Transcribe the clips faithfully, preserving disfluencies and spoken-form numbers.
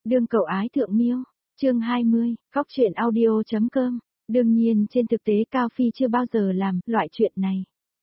Đương cậu ái thượng miêu, chương hai mươi, Cóc truyện audio.com. Đương nhiên trên thực tế Cao Phi chưa bao giờ làm loại chuyện này.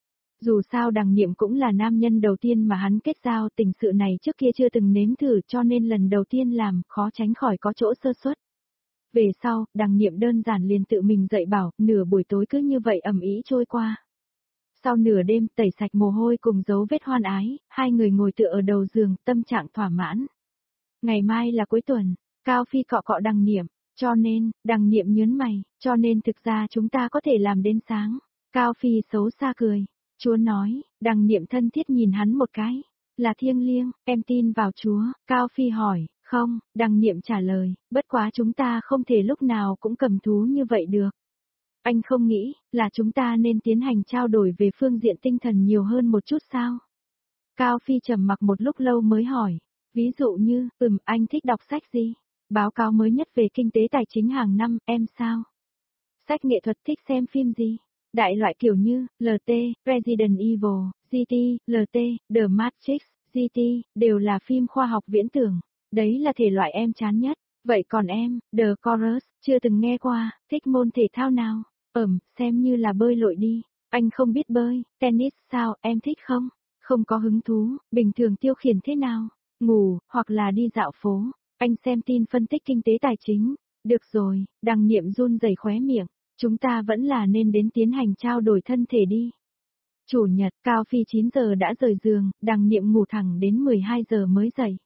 Dù sao Đằng Niệm cũng là nam nhân đầu tiên mà hắn kết giao, tình sự này trước kia chưa từng nếm thử, cho nên lần đầu tiên làm khó tránh khỏi có chỗ sơ suất. Về sau, Đằng Niệm đơn giản liền tự mình dạy bảo, nửa buổi tối cứ như vậy ầm ĩ trôi qua. Sau nửa đêm tẩy sạch mồ hôi cùng dấu vết hoan ái, hai người ngồi tựa ở đầu giường, tâm trạng thỏa mãn. Ngày mai là cuối tuần, Cao Phi cọ cọ Đằng Niệm, cho nên, Đằng Niệm nhớn mày, cho nên thực ra chúng ta có thể làm đến sáng. Cao Phi xấu xa cười, Chúa nói, Đằng Niệm thân thiết nhìn hắn một cái, là thiêng liêng, em tin vào Chúa. Cao Phi hỏi, không, Đằng Niệm trả lời, bất quá chúng ta không thể lúc nào cũng cầm thú như vậy được. Anh không nghĩ, là chúng ta nên tiến hành trao đổi về phương diện tinh thần nhiều hơn một chút sao? Cao Phi trầm mặc một lúc lâu mới hỏi, ví dụ như, ừm, anh thích đọc sách gì? Báo cáo mới nhất về kinh tế tài chính hàng năm, em sao? Sách nghệ thuật thích xem phim gì? Đại loại kiểu như, lờ tê, Resident Evil, giê tê, lờ tê, The Matrix, giê tê, đều là phim khoa học viễn tưởng. Đấy là thể loại em chán nhất. Vậy còn em, The Chorus, chưa từng nghe qua, thích môn thể thao nào? Ừm, xem như là bơi lội đi. Anh không biết bơi, tennis sao, em thích không? Không có hứng thú, bình thường tiêu khiển thế nào? Ngủ, hoặc là đi dạo phố. Anh xem tin phân tích kinh tế tài chính. Được rồi, Đằng Niệm run rẩy khóe miệng. Chúng ta vẫn là nên đến tiến hành trao đổi thân thể đi. Chủ nhật, Cao Phi chín giờ đã rời giường, Đằng Niệm ngủ thẳng đến mười hai giờ mới dậy.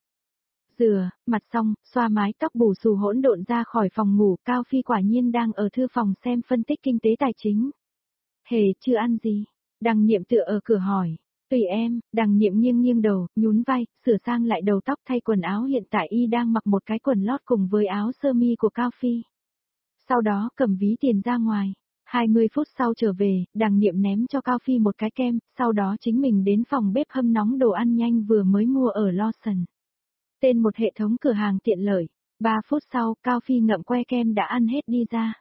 Rửa, mặt xong, xoa mái tóc bù xù hỗn độn ra khỏi phòng ngủ, Cao Phi quả nhiên đang ở thư phòng xem phân tích kinh tế tài chính. Hề, chưa ăn gì? Đằng Niệm tựa ở cửa hỏi. Tùy em, Đằng Niệm nghiêng nghiêng đầu, nhún vai, sửa sang lại đầu tóc thay quần áo, hiện tại y đang mặc một cái quần lót cùng với áo sơ mi của Cao Phi. Sau đó cầm ví tiền ra ngoài. hai mươi phút sau trở về, Đằng Niệm ném cho Cao Phi một cái kem, sau đó chính mình đến phòng bếp hâm nóng đồ ăn nhanh vừa mới mua ở Lawson. Tên một hệ thống cửa hàng tiện lợi. ba phút sau, Cao Phi ngậm que kem đã ăn hết đi ra.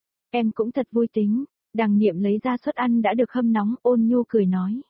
Em cũng thật vui tính. Đằng Niệm lấy ra suất ăn đã được hâm nóng, ôn nhu cười nói.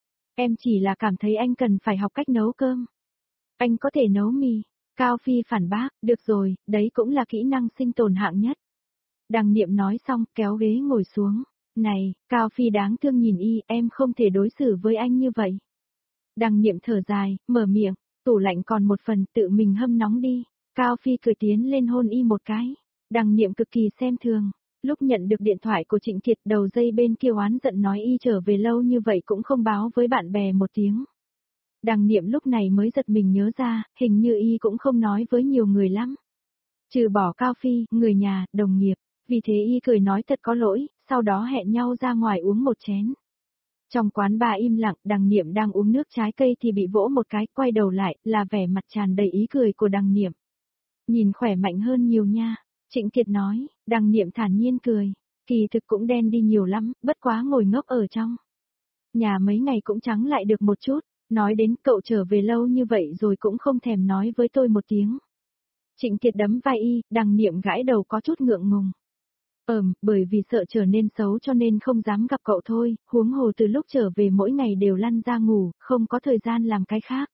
Em chỉ là cảm thấy anh cần phải học cách nấu cơm. Anh có thể nấu mì. Cao Phi phản bác, được rồi, đấy cũng là kỹ năng sinh tồn hạng nhất. Đằng Niệm nói xong, kéo ghế ngồi xuống. Này, Cao Phi đáng thương nhìn y, em không thể đối xử với anh như vậy. Đằng Niệm thở dài, mở miệng. Tủ lạnh còn một phần, tự mình hâm nóng đi. Cao Phi cười tiến lên hôn y một cái. Đằng Niệm cực kỳ xem thường. Lúc nhận được điện thoại của Trịnh Kiệt, đầu dây bên kia oán giận nói y trở về lâu như vậy cũng không báo với bạn bè một tiếng. Đằng Niệm lúc này mới giật mình nhớ ra, hình như y cũng không nói với nhiều người lắm. Trừ bỏ Cao Phi, người nhà, đồng nghiệp. Vì thế y cười nói thật có lỗi, sau đó hẹn nhau ra ngoài uống một chén. Trong quán bar im lặng, Đằng Niệm đang uống nước trái cây thì bị vỗ một cái, quay đầu lại, là vẻ mặt tràn đầy ý cười của Đằng Niệm. Nhìn khỏe mạnh hơn nhiều nha, Trịnh Kiệt nói. Đằng Niệm thản nhiên cười, kỳ thực cũng đen đi nhiều lắm, bất quá ngồi ngốc ở trong nhà mấy ngày cũng trắng lại được một chút, nói đến cậu trở về lâu như vậy rồi cũng không thèm nói với tôi một tiếng. Trịnh Kiệt đấm vai y, Đằng Niệm gãi đầu có chút ngượng ngùng. Ừm, bởi vì sợ trở nên xấu cho nên không dám gặp cậu thôi, huống hồ từ lúc trở về mỗi ngày đều lăn ra ngủ, không có thời gian làm cái khác.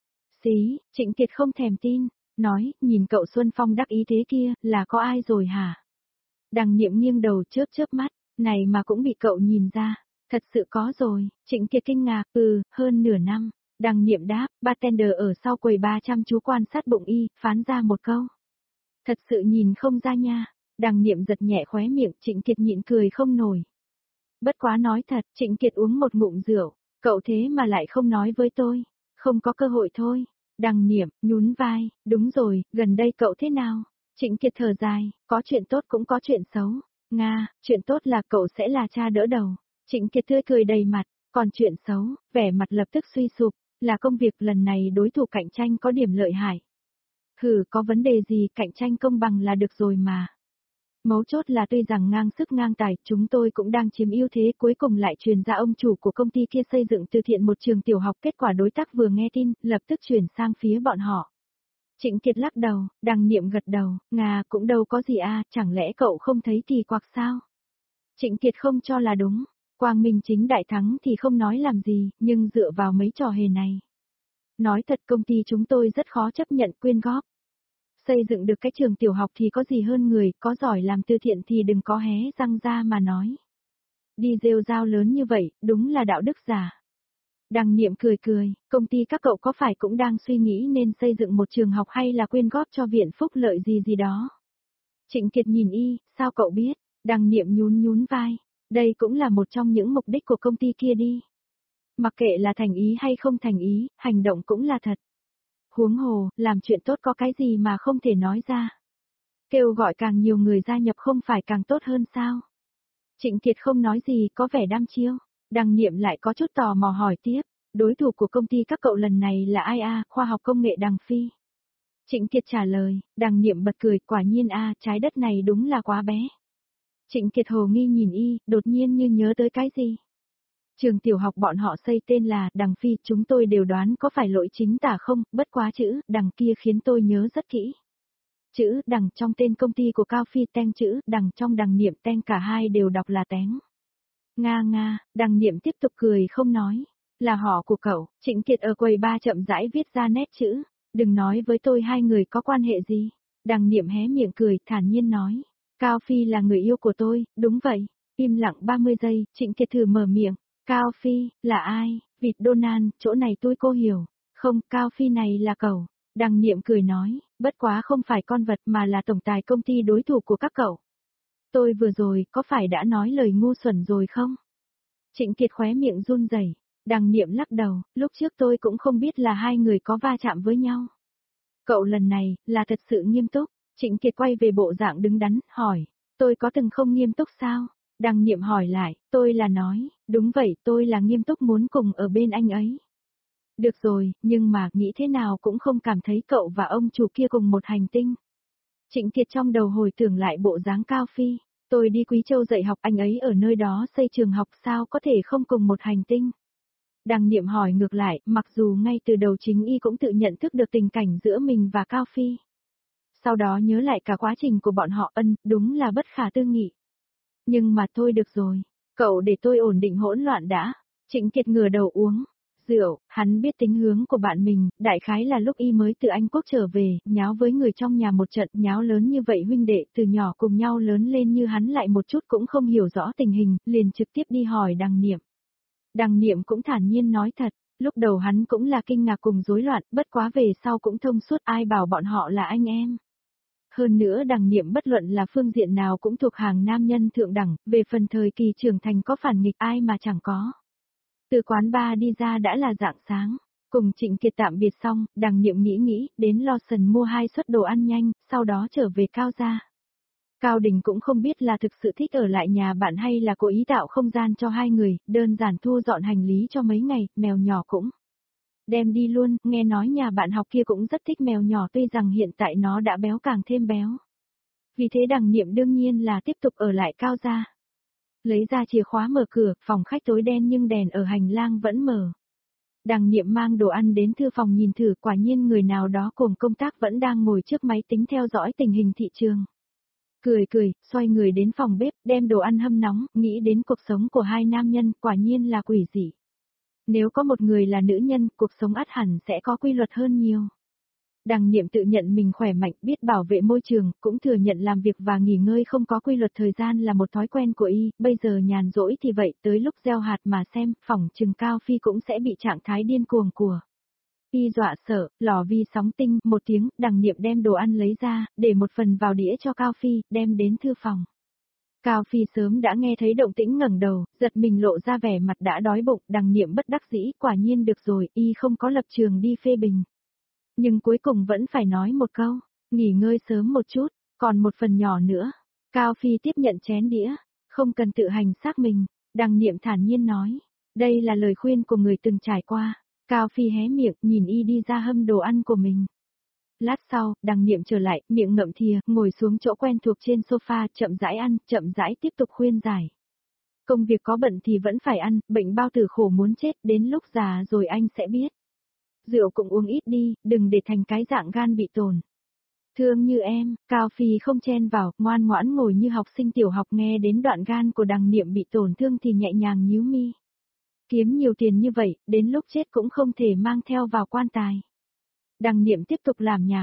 Xí, Trịnh Kiệt không thèm tin, nói, nhìn cậu Xuân Phong đắc ý thế kia, là có ai rồi hả? Đằng Niệm nghiêng đầu chớp chớp mắt, này mà cũng bị cậu nhìn ra, thật sự có rồi. Trịnh Kiệt kinh ngạc, ừ, hơn nửa năm. Đằng Niệm đáp, bartender ở sau quầy ba chăm chú quan sát bụng y, phán ra một câu. Thật sự nhìn không ra nha. Đằng Niệm giật nhẹ khóe miệng, Trịnh Kiệt nhịn cười không nổi. Bất quá nói thật, Trịnh Kiệt uống một ngụm rượu, cậu thế mà lại không nói với tôi, không có cơ hội thôi. Đằng Niệm, nhún vai, đúng rồi, gần đây cậu thế nào? Trịnh Kiệt thở dài, có chuyện tốt cũng có chuyện xấu. Nga, chuyện tốt là cậu sẽ là cha đỡ đầu. Trịnh Kiệt tươi cười đầy mặt, còn chuyện xấu, vẻ mặt lập tức suy sụp, là công việc lần này đối thủ cạnh tranh có điểm lợi hại. Hừ, có vấn đề gì, cạnh tranh công bằng là được rồi mà. Mấu chốt là tuy rằng ngang sức ngang tài, chúng tôi cũng đang chiếm ưu thế, cuối cùng lại truyền ra ông chủ của công ty kia xây dựng từ thiện một trường tiểu học, kết quả đối tác vừa nghe tin, lập tức chuyển sang phía bọn họ. Trịnh Kiệt lắc đầu, Đằng Niệm gật đầu, Nga cũng đâu có gì à, chẳng lẽ cậu không thấy kỳ quặc sao? Trịnh Kiệt không cho là đúng, Quang Minh chính đại thắng thì không nói làm gì, nhưng dựa vào mấy trò hề này. Nói thật công ty chúng tôi rất khó chấp nhận quyên góp. Xây dựng được cái trường tiểu học thì có gì hơn người, có giỏi làm từ thiện thì đừng có hé răng ra mà nói. Đi rêu rao lớn như vậy, đúng là đạo đức giả. Đằng Niệm cười cười, công ty các cậu có phải cũng đang suy nghĩ nên xây dựng một trường học hay là quyên góp cho viện phúc lợi gì gì đó. Trịnh Kiệt nhìn y, sao cậu biết? Đằng Niệm nhún nhún vai, đây cũng là một trong những mục đích của công ty kia đi. Mặc kệ là thành ý hay không thành ý, hành động cũng là thật. Huống hồ, làm chuyện tốt có cái gì mà không thể nói ra. Kêu gọi càng nhiều người gia nhập không phải càng tốt hơn sao? Trịnh Kiệt không nói gì, có vẻ đăm chiêu. Đằng Niệm lại có chút tò mò hỏi tiếp, đối thủ của công ty các cậu lần này là ai a? Khoa học công nghệ Đằng Phi. Trịnh Kiệt trả lời, Đằng Niệm bật cười, quả nhiên a, trái đất này đúng là quá bé. Trịnh Kiệt hồ nghi nhìn y, đột nhiên như nhớ tới cái gì. Trường tiểu học bọn họ xây tên là Đằng Phi, chúng tôi đều đoán có phải lỗi chính tả không, bất quá chữ Đằng kia khiến tôi nhớ rất kỹ. Chữ Đằng trong tên công ty của Cao Phi teng, chữ Đằng trong Đằng Niệm teng, cả hai đều đọc là tén. Nga nga, Đằng Niệm tiếp tục cười không nói, là họ của cậu. Trịnh Kiệt ở quầy ba chậm rãi viết ra nét chữ, đừng nói với tôi hai người có quan hệ gì. Đằng Niệm hé miệng cười, thản nhiên nói, Cao Phi là người yêu của tôi, đúng vậy. Im lặng ba mươi giây, Trịnh Kiệt thử mở miệng, Cao Phi, là ai? Vịt Donald, chỗ này tôi cô hiểu. Không, Cao Phi này là cậu. Đằng Niệm cười nói, bất quá không phải con vật mà là tổng tài công ty đối thủ của các cậu. Tôi vừa rồi, có phải đã nói lời ngu xuẩn rồi không? Trịnh Kiệt khóe miệng run rẩy. Đằng Niệm lắc đầu, lúc trước tôi cũng không biết là hai người có va chạm với nhau. Cậu lần này, là thật sự nghiêm túc. Trịnh Kiệt quay về bộ dạng đứng đắn, hỏi, tôi có từng không nghiêm túc sao? Đằng Niệm hỏi lại, tôi là nói, đúng vậy, tôi là nghiêm túc muốn cùng ở bên anh ấy. Được rồi, nhưng mà, nghĩ thế nào cũng không cảm thấy cậu và ông chủ kia cùng một hành tinh. Trịnh Kiệt trong đầu hồi tưởng lại bộ dáng Cao Phi, tôi đi Quý Châu dạy học, anh ấy ở nơi đó xây trường học, sao có thể không cùng một hành tinh. Đằng Niệm hỏi ngược lại, mặc dù ngay từ đầu chính y cũng tự nhận thức được tình cảnh giữa mình và Cao Phi. Sau đó nhớ lại cả quá trình của bọn họ, ân, đúng là bất khả tư nghị. Nhưng mà thôi được rồi, cậu để tôi ổn định hỗn loạn đã. Trịnh Kiệt ngửa đầu uống rượu, hắn biết tính hướng của bạn mình, đại khái là lúc y mới từ Anh Quốc trở về, nháo với người trong nhà một trận, nháo lớn như vậy huynh đệ từ nhỏ cùng nhau lớn lên như hắn lại một chút cũng không hiểu rõ tình hình, liền trực tiếp đi hỏi Đằng Niệm. Đằng Niệm cũng thản nhiên nói thật, lúc đầu hắn cũng là kinh ngạc cùng rối loạn, bất quá về sau cũng thông suốt, ai bảo bọn họ là anh em. Hơn nữa Đằng Niệm bất luận là phương diện nào cũng thuộc hàng nam nhân thượng đẳng, về phần thời kỳ trưởng thành có phản nghịch ai mà chẳng có. Từ quán bar đi ra đã là rạng sáng, cùng Trịnh Kiệt tạm biệt xong, Đằng Niệm nghĩ nghĩ, đến Lawson mua hai suất đồ ăn nhanh, sau đó trở về Cao gia. Cao Đình cũng không biết là thực sự thích ở lại nhà bạn hay là cố ý tạo không gian cho hai người, đơn giản thu dọn hành lý cho mấy ngày, mèo nhỏ cũng đem đi luôn, nghe nói nhà bạn học kia cũng rất thích mèo nhỏ tuy rằng hiện tại nó đã béo càng thêm béo. Vì thế Đằng Niệm đương nhiên là tiếp tục ở lại Cao gia. Lấy ra chìa khóa mở cửa, phòng khách tối đen nhưng đèn ở hành lang vẫn mở. Đằng Niệm mang đồ ăn đến thư phòng nhìn thử, quả nhiên người nào đó cùng công tác vẫn đang ngồi trước máy tính theo dõi tình hình thị trường. Cười cười, xoay người đến phòng bếp, đem đồ ăn hâm nóng, nghĩ đến cuộc sống của hai nam nhân, quả nhiên là quỷ dị. Nếu có một người là nữ nhân, cuộc sống ắt hẳn sẽ có quy luật hơn nhiều. Đằng Niệm tự nhận mình khỏe mạnh, biết bảo vệ môi trường, cũng thừa nhận làm việc và nghỉ ngơi không có quy luật thời gian là một thói quen của y, bây giờ nhàn rỗi thì vậy, tới lúc gieo hạt mà xem, phỏng chừng Cao Phi cũng sẽ bị trạng thái điên cuồng của. Y dọa sợ, lò vi sóng tinh, một tiếng, Đằng Niệm đem đồ ăn lấy ra, để một phần vào đĩa cho Cao Phi, đem đến thư phòng. Cao Phi sớm đã nghe thấy động tĩnh ngẩng đầu, giật mình lộ ra vẻ mặt đã đói bụng, Đằng Niệm bất đắc dĩ, quả nhiên được rồi, y không có lập trường đi phê bình. Nhưng cuối cùng vẫn phải nói một câu, nghỉ ngơi sớm một chút, còn một phần nhỏ nữa. Cao Phi tiếp nhận chén đĩa, không cần tự hành xác mình, Đằng Niệm thản nhiên nói, đây là lời khuyên của người từng trải qua. Cao Phi hé miệng, nhìn y đi ra hâm đồ ăn của mình. Lát sau, Đằng Niệm trở lại, miệng ngậm thìa, ngồi xuống chỗ quen thuộc trên sofa, chậm rãi ăn, chậm rãi tiếp tục khuyên giải. Công việc có bận thì vẫn phải ăn, bệnh bao tử khổ muốn chết, đến lúc già rồi anh sẽ biết. Rượu cũng uống ít đi, đừng để thành cái dạng gan bị tổn. Thương như em, Cao Phi không chen vào, ngoan ngoãn ngồi như học sinh tiểu học, nghe đến đoạn gan của Đằng Niệm bị tổn thương thì nhẹ nhàng nhíu mi. Kiếm nhiều tiền như vậy, đến lúc chết cũng không thể mang theo vào quan tài. Đằng Niệm tiếp tục làm nhảm,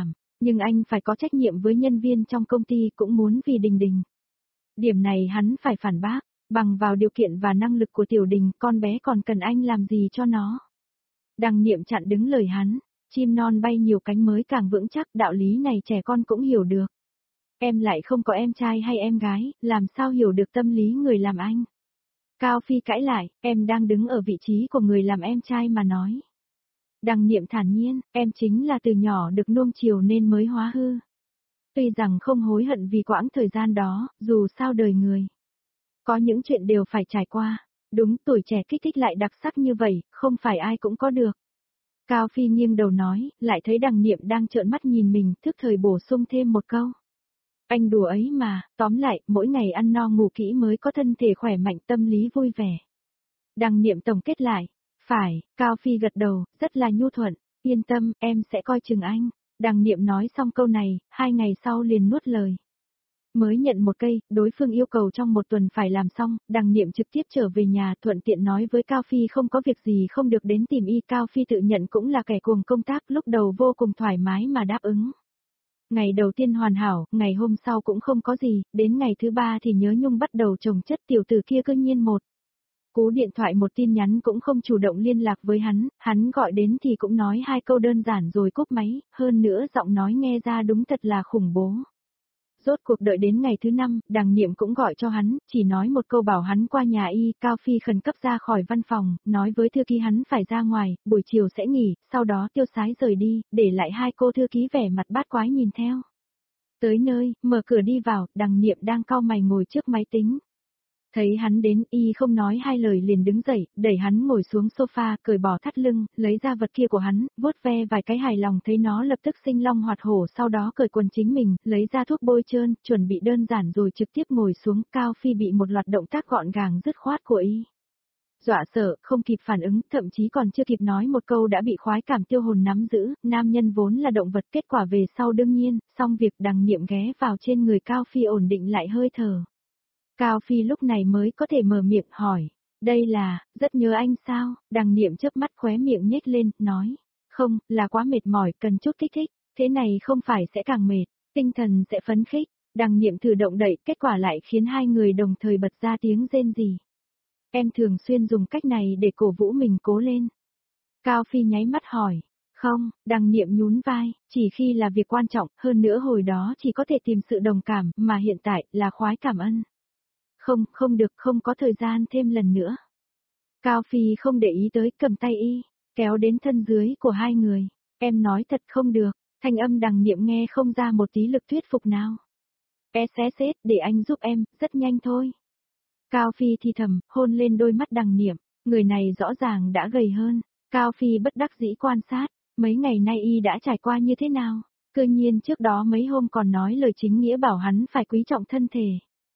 Nhưng anh phải có trách nhiệm với nhân viên trong công ty cũng muốn vì Đình Đình. Điểm này hắn phải phản bác, bằng vào điều kiện và năng lực của Tiểu Đình, con bé còn cần anh làm gì cho nó. Đằng Niệm chặn đứng lời hắn, chim non bay nhiều cánh mới càng vững chắc, đạo lý này trẻ con cũng hiểu được. Em lại không có em trai hay em gái, làm sao hiểu được tâm lý người làm anh. Cao Phi cãi lại, em đang đứng ở vị trí của người làm em trai mà nói. Đằng Niệm thản nhiên, em chính là từ nhỏ được nuông chiều nên mới hóa hư. Tuy rằng không hối hận vì quãng thời gian đó, dù sao đời người. Có những chuyện đều phải trải qua, đúng tuổi trẻ kích thích lại đặc sắc như vậy, không phải ai cũng có được. Cao Phi nghiêng đầu nói, lại thấy Đằng Niệm đang trợn mắt nhìn mình, thức thời bổ sung thêm một câu. Anh đùa ấy mà, tóm lại, mỗi ngày ăn no ngủ kỹ mới có thân thể khỏe mạnh, tâm lý vui vẻ. Đằng Niệm tổng kết lại, phải, Cao Phi gật đầu, rất là nhu thuận, yên tâm, em sẽ coi chừng anh. Đằng Niệm nói xong câu này, hai ngày sau liền nuốt lời. Mới nhận một cây, đối phương yêu cầu trong một tuần phải làm xong, Đằng Niệm trực tiếp trở về nhà, thuận tiện nói với Cao Phi không có việc gì không được đến tìm y. Cao Phi tự nhận cũng là kẻ cuồng công tác, lúc đầu vô cùng thoải mái mà đáp ứng. Ngày đầu tiên hoàn hảo, ngày hôm sau cũng không có gì, đến ngày thứ ba thì nhớ nhung bắt đầu chồng chất, tiểu tử kia cơ nhiên một. Cú điện thoại một tin nhắn cũng không chủ động liên lạc với hắn, hắn gọi đến thì cũng nói hai câu đơn giản rồi cúp máy, hơn nữa giọng nói nghe ra đúng thật là khủng bố. Rốt cuộc đợi đến ngày thứ năm, Đằng Niệm cũng gọi cho hắn, chỉ nói một câu bảo hắn qua nhà y. Cao Phi khẩn cấp ra khỏi văn phòng, nói với thư ký hắn phải ra ngoài, buổi chiều sẽ nghỉ, sau đó tiêu sái rời đi, để lại hai cô thư ký vẻ mặt bát quái nhìn theo. Tới nơi, mở cửa đi vào, Đằng Niệm đang cau mày ngồi trước máy tính. Thấy hắn đến, y không nói hai lời liền đứng dậy, đẩy hắn ngồi xuống sofa, cởi bỏ thắt lưng, lấy ra vật kia của hắn, vuốt ve vài cái hài lòng thấy nó lập tức sinh long hoạt hổ, sau đó cởi quần chính mình, lấy ra thuốc bôi trơn, chuẩn bị đơn giản rồi trực tiếp ngồi xuống. Cao Phi bị một loạt động tác gọn gàng dứt khoát của y dọa sợ, không kịp phản ứng, thậm chí còn chưa kịp nói một câu đã bị khoái cảm tiêu hồn nắm giữ. Nam nhân vốn là động vật, kết quả về sau đương nhiên, xong việc Đằng Niệm ghé vào trên người Cao Phi ổn định lại hơi thở. Cao Phi lúc này mới có thể mở miệng hỏi, đây là, rất nhớ anh sao? Đằng Niệm chớp mắt khóe miệng nhếch lên, nói, không, là quá mệt mỏi, cần chút kích thích, thế này không phải sẽ càng mệt, tinh thần sẽ phấn khích. Đằng Niệm thử động đậy, kết quả lại khiến hai người đồng thời bật ra tiếng rên rỉ. Em thường xuyên dùng cách này để cổ vũ mình cố lên. Cao Phi nháy mắt hỏi, không, Đằng Niệm nhún vai, chỉ khi là việc quan trọng, hơn nữa hồi đó chỉ có thể tìm sự đồng cảm, mà hiện tại là khoái cảm ân. Không, không được, không có thời gian thêm lần nữa. Cao Phi không để ý tới, cầm tay y, kéo đến thân dưới của hai người. Em nói thật không được, thanh âm Đằng Niệm nghe không ra một tí lực thuyết phục nào. ét ét ét, để anh giúp em, rất nhanh thôi. Cao Phi thì thầm, hôn lên đôi mắt Đằng Niệm, người này rõ ràng đã gầy hơn. Cao Phi bất đắc dĩ quan sát, mấy ngày nay y đã trải qua như thế nào. Cơ nhiên trước đó mấy hôm còn nói lời chính nghĩa bảo hắn phải quý trọng thân thể.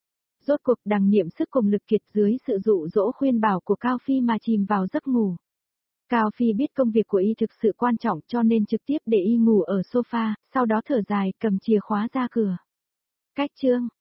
Rốt cuộc Đằng Niệm sức cùng lực kiệt dưới sự dụ dỗ khuyên bảo của Cao Phi mà chìm vào giấc ngủ. Cao Phi biết công việc của y thực sự quan trọng cho nên trực tiếp để y ngủ ở sofa, sau đó thở dài cầm chìa khóa ra cửa. Cách chương